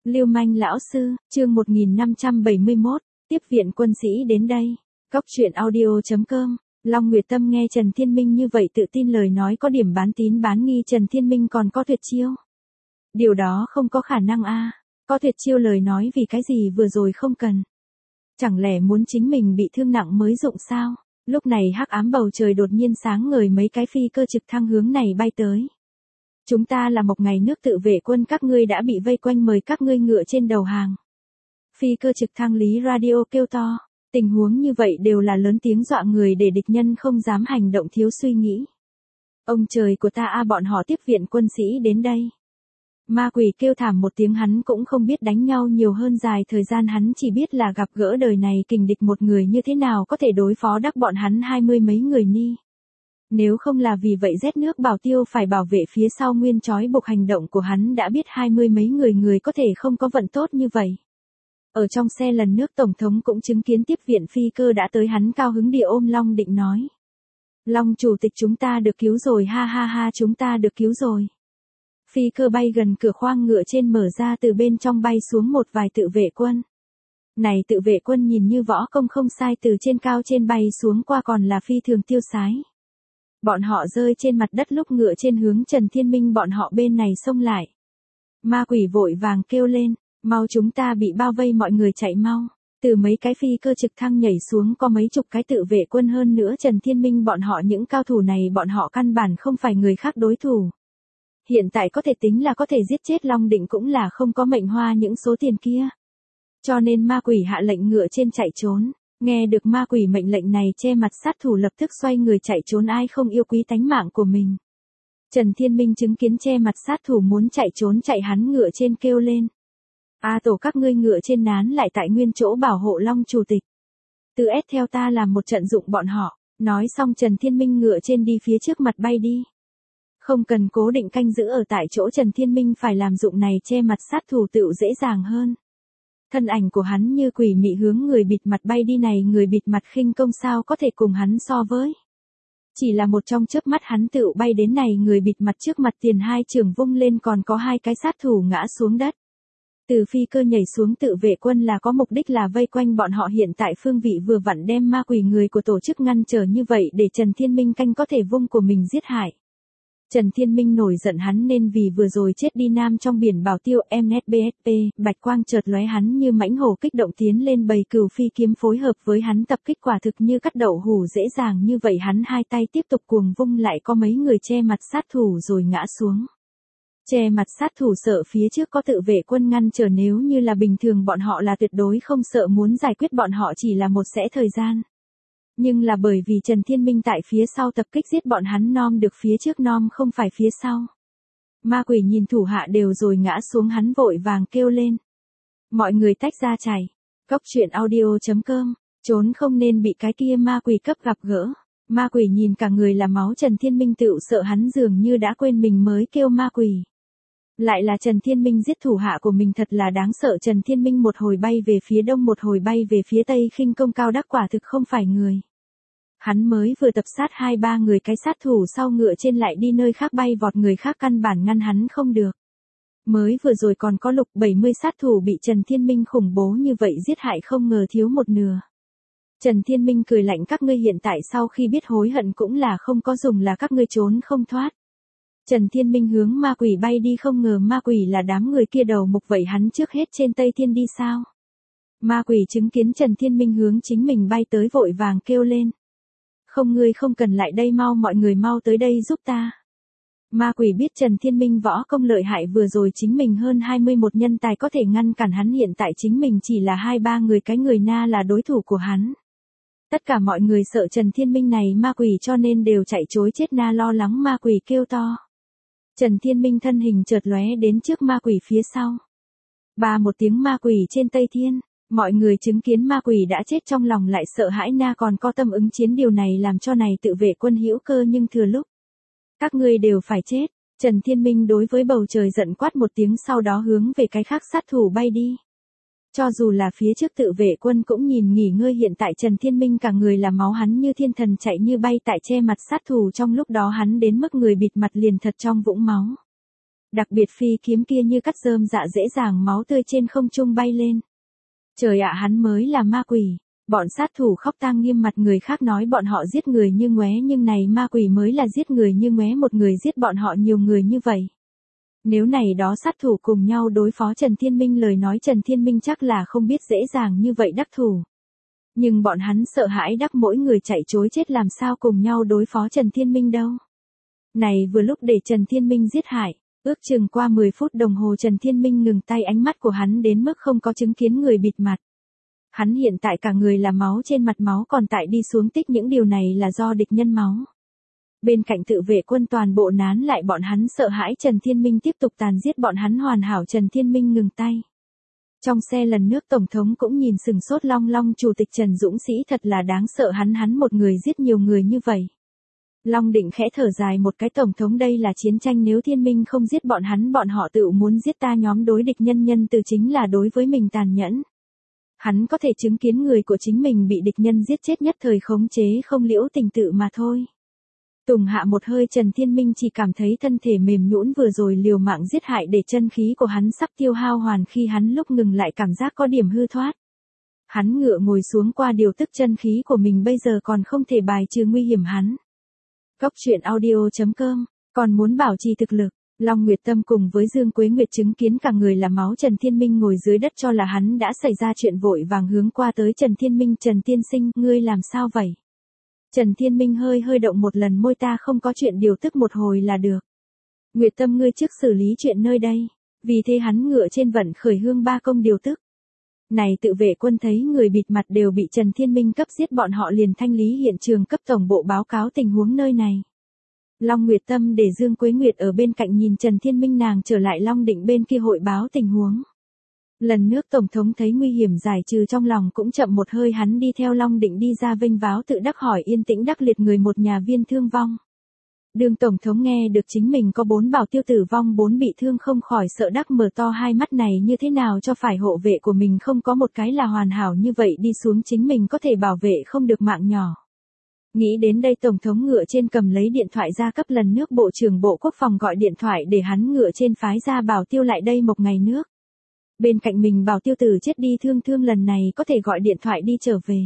Lưu manh lão sư, chương 1571, tiếp viện quân sĩ đến đây. Cóc truyện audio.com. Long Nguyệt Tâm nghe Trần Thiên Minh như vậy tự tin lời nói có điểm bán tín bán nghi, Trần Thiên Minh còn có tuyệt chiêu. Điều đó không có khả năng a. Có tuyệt chiêu lời nói vì cái gì vừa rồi không cần. Chẳng lẽ muốn chính mình bị thương nặng mới dụng sao? Lúc này hắc ám bầu trời đột nhiên sáng ngời, mấy cái phi cơ trực thăng hướng này bay tới. Chúng ta là một ngày nước tự vệ quân, các ngươi đã bị vây quanh, mời các ngươi ngựa trên đầu hàng. Phi cơ trực thăng Lý Radio kêu to. Tình huống như vậy đều là lớn tiếng dọa người để địch nhân không dám hành động thiếu suy nghĩ. Ông trời của ta a, bọn họ tiếp viện quân sĩ đến đây. Ma quỷ kêu thảm một tiếng, hắn cũng không biết đánh nhau nhiều hơn dài thời gian, hắn chỉ biết là gặp gỡ đời này kình địch một người như thế nào có thể đối phó đắc bọn hắn 20 mấy người ni. Nếu không là vì vậy rét nước Bảo Tiêu phải bảo vệ phía sau nguyên trói buộc hành động của hắn, đã biết 20 mấy người có thể không có vận tốt như vậy. Ở trong xe lần nước Tổng thống cũng chứng kiến tiếp viện phi cơ đã tới, hắn cao hứng địa ôm Long Định nói. Long chủ tịch, chúng ta được cứu rồi, ha ha ha, chúng ta được cứu rồi. Phi cơ bay gần cửa khoang ngựa trên mở ra, từ bên trong bay xuống một vài tự vệ quân. Này tự vệ quân nhìn như võ công không sai, từ trên cao trên bay xuống qua còn là phi thường tiêu sái. Bọn họ rơi trên mặt đất lúc ngựa trên hướng Trần Thiên Minh bọn họ bên này xông lại. Ma quỷ vội vàng kêu lên, mau, chúng ta bị bao vây, mọi người chạy mau. Từ mấy cái phi cơ trực thăng nhảy xuống có mấy chục cái tự vệ quân, hơn nữa Trần Thiên Minh bọn họ những cao thủ này bọn họ căn bản không phải người khác đối thủ. Hiện tại có thể tính là có thể giết chết Long Định cũng là không có mệnh hoa những số tiền kia. Cho nên ma quỷ hạ lệnh ngựa trên chạy trốn. Nghe được ma quỷ mệnh lệnh này, che mặt sát thủ lập tức xoay người chạy trốn, ai không yêu quý tánh mạng của mình. Trần Thiên Minh chứng kiến che mặt sát thủ muốn chạy trốn, chạy hắn ngựa trên kêu lên. A tổ, các ngươi ngựa trên nán lại tại nguyên chỗ bảo hộ Long chủ tịch. Từ S theo ta làm một trận dụng bọn họ. Nói xong Trần Thiên Minh ngựa trên đi phía trước mặt bay đi. Không cần cố định canh giữ ở tại chỗ, Trần Thiên Minh phải làm dụng này che mặt sát thủ tựu dễ dàng hơn. Thân ảnh của hắn như quỷ mị hướng người bịt mặt bay đi, này người bịt mặt khinh công sao có thể cùng hắn so với. Chỉ là một trong chớp mắt hắn tựu bay đến, này người bịt mặt trước mặt tiền hai trường vung lên, còn có hai cái sát thủ ngã xuống đất. Từ phi cơ nhảy xuống tự vệ quân là có mục đích là vây quanh bọn họ, hiện tại phương vị vừa vặn đem ma quỷ người của tổ chức ngăn trở như vậy để Trần Thiên Minh canh có thể vung của mình giết hại. Trần Thiên Minh nổi giận, hắn nên vì vừa rồi chết đi nam trong biển Bảo Tiêu MSBSP, bạch quang chợt lóe, hắn như mãnh hổ kích động tiến lên, bầy cừu phi kiếm phối hợp với hắn tập kích, quả thực như cắt đậu hủ dễ dàng như vậy, hắn hai tay tiếp tục cuồng vung lại có mấy người che mặt sát thủ rồi ngã xuống. Che mặt sát thủ sợ phía trước có tự vệ quân ngăn trở, nếu như là bình thường bọn họ là tuyệt đối không sợ, muốn giải quyết bọn họ chỉ là một sẽ thời gian. Nhưng là bởi vì Trần Thiên Minh tại phía sau tập kích giết bọn hắn, nom được phía trước nom không phải phía sau. Ma quỷ nhìn thủ hạ đều rồi ngã xuống, hắn vội vàng kêu lên. Mọi người tách ra chạy. Cóc truyện audio.com. Trốn không nên bị cái kia ma quỷ cấp gặp gỡ. Ma quỷ nhìn cả người là máu, Trần Thiên Minh tựu sợ hắn dường như đã quên mình mới kêu ma quỷ. Lại là Trần Thiên Minh giết thủ hạ của mình, thật là đáng sợ. Trần Thiên Minh một hồi bay về phía đông, một hồi bay về phía tây, khinh công cao đắc, quả thực không phải người. Hắn mới vừa tập sát 2-3 người, cái sát thủ sau ngựa trên lại đi nơi khác bay vọt, người khác căn bản ngăn hắn không được. Mới vừa rồi còn có 70 sát thủ bị Trần Thiên Minh khủng bố như vậy giết hại, không ngờ thiếu một nửa. Trần Thiên Minh cười lạnh, các ngươi hiện tại sau khi biết hối hận cũng là không có dùng, là các ngươi trốn không thoát. Trần Thiên Minh hướng ma quỷ bay đi, không ngờ ma quỷ là đám người kia đầu mục, vậy hắn trước hết trên Tây Thiên đi sao? Ma quỷ chứng kiến Trần Thiên Minh hướng chính mình bay tới vội vàng kêu lên. Không, ngươi không cần lại đây, mau, mọi người mau tới đây giúp ta. Ma quỷ biết Trần Thiên Minh võ công lợi hại, vừa rồi chính mình hơn 21 nhân tài có thể ngăn cản hắn, hiện tại chính mình chỉ là 2-3 người, cái người na là đối thủ của hắn. Tất cả mọi người sợ Trần Thiên Minh này ma quỷ cho nên đều chạy chối chết, na lo lắng ma quỷ kêu to. Trần Thiên Minh thân hình chợt lóe đến trước ma quỷ phía sau. Ba một tiếng, ma quỷ trên Tây Thiên. Mọi người chứng kiến ma quỷ đã chết trong lòng lại sợ hãi, na còn có tâm ứng chiến, điều này làm cho này tự vệ quân hữu cơ nhưng thừa lúc. Các ngươi đều phải chết. Trần Thiên Minh đối với bầu trời giận quát một tiếng, sau đó hướng về cái khác sát thủ bay đi. Cho dù là phía trước tự vệ quân cũng nhìn nghỉ ngơi, hiện tại Trần Thiên Minh cả người là máu, hắn như thiên thần chạy như bay tại che mặt sát thủ, trong lúc đó hắn đến mức người bịt mặt liền thật trong vũng máu. Đặc biệt phi kiếm kia như cắt rơm dạ dễ dàng máu tươi trên không trung bay lên. Trời ạ, hắn mới là ma quỷ. Bọn sát thủ khóc tang nghiêm mặt người khác nói bọn họ giết người như ngoé, nhưng này ma quỷ mới là giết người như ngoé, một người giết bọn họ nhiều người như vậy. Nếu này đó sát thủ cùng nhau đối phó Trần Thiên Minh lời nói Trần Thiên Minh chắc là không biết dễ dàng như vậy đắc thủ. Nhưng bọn hắn sợ hãi đắc mỗi người chạy trối chết làm sao cùng nhau đối phó Trần Thiên Minh đâu. Này vừa lúc để Trần Thiên Minh giết hại, ước chừng qua 10 phút đồng hồ Trần Thiên Minh ngừng tay, ánh mắt của hắn đến mức không có chứng kiến người bịt mặt. Hắn hiện tại cả người là máu trên mặt, máu còn tại đi xuống tích, những điều này là do địch nhân máu. Bên cạnh tự vệ quân toàn bộ nán lại, bọn hắn sợ hãi Trần Thiên Minh tiếp tục tàn giết bọn hắn, hoàn hảo Trần Thiên Minh ngừng tay. Trong xe lần nước Tổng thống cũng nhìn sừng sốt, Long Long Chủ tịch Trần Dũng Sĩ thật là đáng sợ, hắn một người giết nhiều người như vậy. Long Định khẽ thở dài một cái, Tổng thống đây là chiến tranh, nếu Thiên Minh không giết bọn hắn, bọn họ tự muốn giết ta, nhóm đối địch nhân từ chính là đối với mình tàn nhẫn. Hắn có thể chứng kiến người của chính mình bị địch nhân giết chết, nhất thời khống chế không liễu tình tự mà thôi. Tùng hạ một hơi, Trần Thiên Minh chỉ cảm thấy thân thể mềm nhũn, vừa rồi liều mạng giết hại để chân khí của hắn sắp tiêu hao hoàn, khi hắn lúc ngừng lại cảm giác có điểm hư thoát. Hắn ngựa ngồi xuống qua điều tức chân khí của mình, bây giờ còn không thể bài trừ nguy hiểm hắn. Cóc truyện audio.com, còn muốn bảo trì thực lực. Long Nguyệt Tâm cùng với Dương Quế Nguyệt chứng kiến cả người là máu Trần Thiên Minh ngồi dưới đất cho là hắn đã xảy ra chuyện, vội vàng hướng qua tới Trần Thiên Minh, Trần Tiên Sinh, ngươi làm sao vậy? Trần Thiên Minh hơi động một lần môi, ta không có chuyện, điều tức một hồi là được. Nguyệt Tâm, ngươi trước xử lý chuyện nơi đây. Vì thế hắn ngựa trên vận khởi hương ba công điều tức. Này tự vệ quân thấy người bịt mặt đều bị Trần Thiên Minh cấp giết, bọn họ liền thanh lý hiện trường, cấp tổng bộ báo cáo tình huống nơi này. Long Nguyệt Tâm để Dương Quế Nguyệt ở bên cạnh nhìn Trần Thiên Minh, nàng trở lại Long Định bên kia hội báo tình huống. Lần nước Tổng thống thấy nguy hiểm giải trừ, trong lòng cũng chậm một hơi, hắn đi theo Long Định đi ra vênh váo tự đắc hỏi yên tĩnh đắc liệt, người một nhà viên thương vong. Đường Tổng thống nghe được chính mình có 4 bảo tiêu tử vong, 4 bị thương, không khỏi sợ đắc mở to hai mắt, này như thế nào cho phải, hộ vệ của mình không có một cái là hoàn hảo, như vậy đi xuống chính mình có thể bảo vệ không được mạng nhỏ. Nghĩ đến đây Tổng thống ngựa trên cầm lấy điện thoại ra cấp lần nước Bộ trưởng Bộ Quốc phòng gọi điện thoại để hắn ngựa trên phái ra bảo tiêu lại đây một ngày nước. Bên cạnh mình bảo tiêu tử chết đi thương lần này có thể gọi điện thoại đi trở về.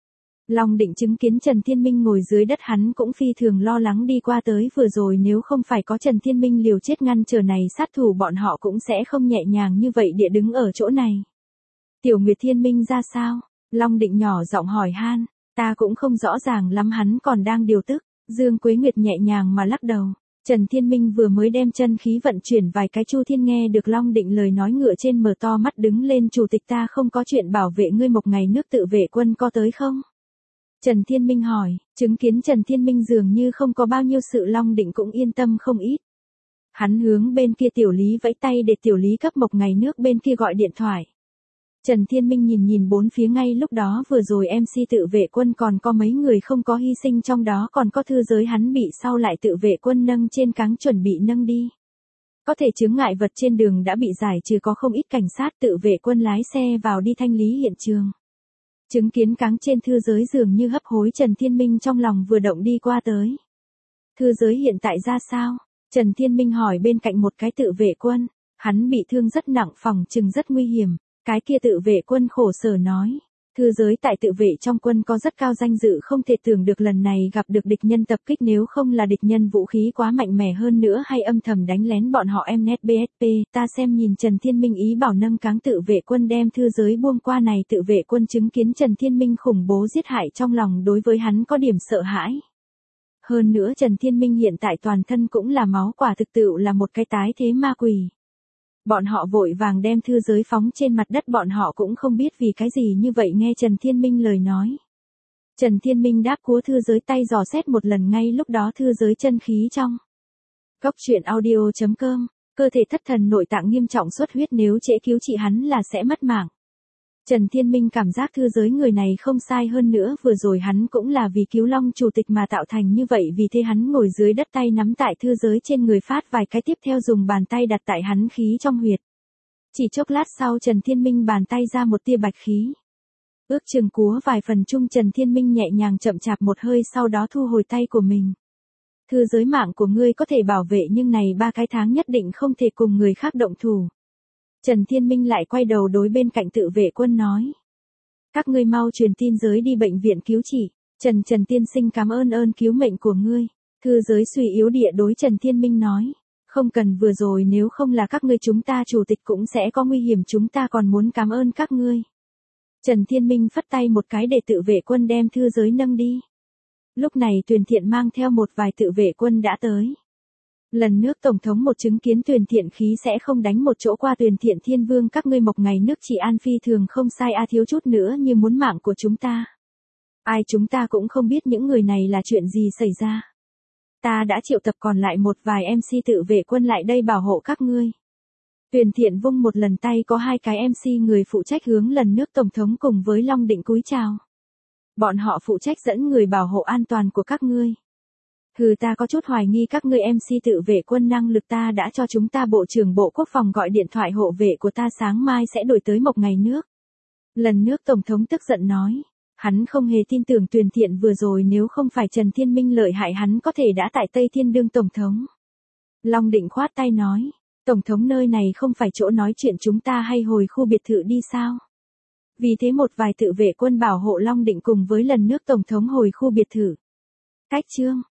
Long Định chứng kiến Trần Thiên Minh ngồi dưới đất, hắn cũng phi thường lo lắng đi qua tới, vừa rồi nếu không phải có Trần Thiên Minh liều chết ngăn trở này sát thủ, bọn họ cũng sẽ không nhẹ nhàng như vậy địa đứng ở chỗ này. Tiểu Nguyệt, Thiên Minh ra sao? Long Định nhỏ giọng hỏi han. Ta cũng không rõ ràng lắm, hắn còn đang điều tức. Dương Quế Nguyệt nhẹ nhàng mà lắc đầu. Trần Thiên Minh vừa mới đem chân khí vận chuyển vài cái, Chu Thiên nghe được Long Định lời nói ngựa trên mở to mắt đứng lên, chủ tịch ta không có chuyện, bảo vệ ngươi một ngày nước tự vệ quân có tới không? Trần Thiên Minh hỏi, chứng kiến Trần Thiên Minh dường như không có bao nhiêu sự, Long Định cũng yên tâm không ít. Hắn hướng bên kia Tiểu Lý vẫy tay để Tiểu Lý cấp một ngày nước bên kia gọi điện thoại. Trần Thiên Minh nhìn bốn phía, ngay lúc đó vừa rồi MC tự vệ quân còn có mấy người không có hy sinh, trong đó còn có Thư Giới, hắn bị sau lại tự vệ quân nâng trên cáng chuẩn bị nâng đi. Có thể chướng ngại vật trên đường đã bị giải trừ, có không ít cảnh sát tự vệ quân lái xe vào đi thanh lý hiện trường. Chứng kiến cáng trên Thư Giới dường như hấp hối, Trần Thiên Minh trong lòng vừa động đi qua tới. Thư Giới hiện tại ra sao? Trần Thiên Minh hỏi bên cạnh một cái tự vệ quân. Hắn bị thương rất nặng, phòng chừng rất nguy hiểm. Cái kia tự vệ quân khổ sở nói. Thư Giới tại tự vệ trong quân có rất cao danh dự, không thể tưởng được lần này gặp được địch nhân tập kích, nếu không là địch nhân vũ khí quá mạnh mẽ hơn nữa hay âm thầm đánh lén bọn họ Mnet BSP, ta xem nhìn Trần Thiên Minh ý bảo nâng cáng tự vệ quân đem Thư Giới buông qua, này tự vệ quân chứng kiến Trần Thiên Minh khủng bố giết hại, trong lòng đối với hắn có điểm sợ hãi. Hơn nữa Trần Thiên Minh hiện tại toàn thân cũng là máu, quả thực tự là một cái tái thế ma quỷ. Bọn họ vội vàng đem Thư Giới phóng trên mặt đất, bọn họ cũng không biết vì cái gì như vậy, nghe Trần Thiên Minh lời nói. Trần Thiên Minh đáp cúa Thư Giới, tay dò xét một lần, ngay lúc đó Thư Giới chân khí trong. Cóc truyện audio.com, cơ thể thất thần, nội tạng nghiêm trọng, xuất huyết, nếu trễ cứu trị hắn là sẽ mất mạng. Trần Thiên Minh cảm giác Thư Giới người này không sai, hơn nữa vừa rồi hắn cũng là vì cứu Long chủ tịch mà tạo thành như vậy, vì thế hắn ngồi dưới đất, tay nắm tại Thư Giới trên người phát vài cái, tiếp theo dùng bàn tay đặt tại hắn khí trong huyệt. Chỉ chốc lát sau Trần Thiên Minh bàn tay ra một tia bạch khí. Ước chừng cúa vài phần chung, Trần Thiên Minh nhẹ nhàng chậm chạp một hơi, sau đó thu hồi tay của mình. Thư giới mạng của ngươi có thể bảo vệ nhưng này 3 cái tháng nhất định không thể cùng người khác động thủ. Trần Thiên Minh lại quay đầu đối bên cạnh tự vệ quân nói. Các ngươi mau truyền tin giới đi bệnh viện cứu trị. Trần tiên sinh cảm ơn cứu mệnh của ngươi. Thư giới suy yếu địa đối Trần Thiên Minh nói. Không cần vừa rồi, nếu không là các ngươi chúng ta chủ tịch cũng sẽ có nguy hiểm, chúng ta còn muốn cảm ơn các ngươi. Trần Thiên Minh phất tay một cái để tự vệ quân đem thư giới nâng đi. Lúc này Tuyền Thiện mang theo một vài tự vệ quân đã tới. Lần nước Tổng thống một chứng kiến Tuyền Thiện khí sẽ không đánh một chỗ qua. Tuyền Thiện Thiên Vương, các ngươi mộc ngày nước trị an phi thường không sai thiếu chút nữa như muốn mạng của chúng ta. Ai chúng ta cũng không biết những người này là chuyện gì xảy ra. Ta đã triệu tập còn lại một vài MC tự vệ quân lại đây bảo hộ các ngươi. Tuyền Thiện vung một lần tay, có 2 cái MC người phụ trách hướng lần nước Tổng thống cùng với Long Định cúi chào. Bọn họ phụ trách dẫn người bảo hộ an toàn của các ngươi. Ta có chút hoài nghi các ngươi MC tự vệ quân năng lực, ta đã cho chúng ta Bộ trưởng Bộ Quốc phòng gọi điện thoại, hộ vệ của ta sáng mai sẽ đổi tới mộc ngày nước. Lần nước Tổng thống tức giận nói. Hắn không hề tin tưởng Tuyền Thiện vừa rồi, nếu không phải Trần Thiên Minh lợi hại hắn có thể đã tại Tây Thiên đương Tổng thống. Long Định khoát tay nói. Tổng thống, nơi này không phải chỗ nói chuyện, chúng ta hay hồi khu biệt thự đi sao? Vì thế một vài tự vệ quân bảo hộ Long Định cùng với lần nước Tổng thống hồi khu biệt thự. Cách chương.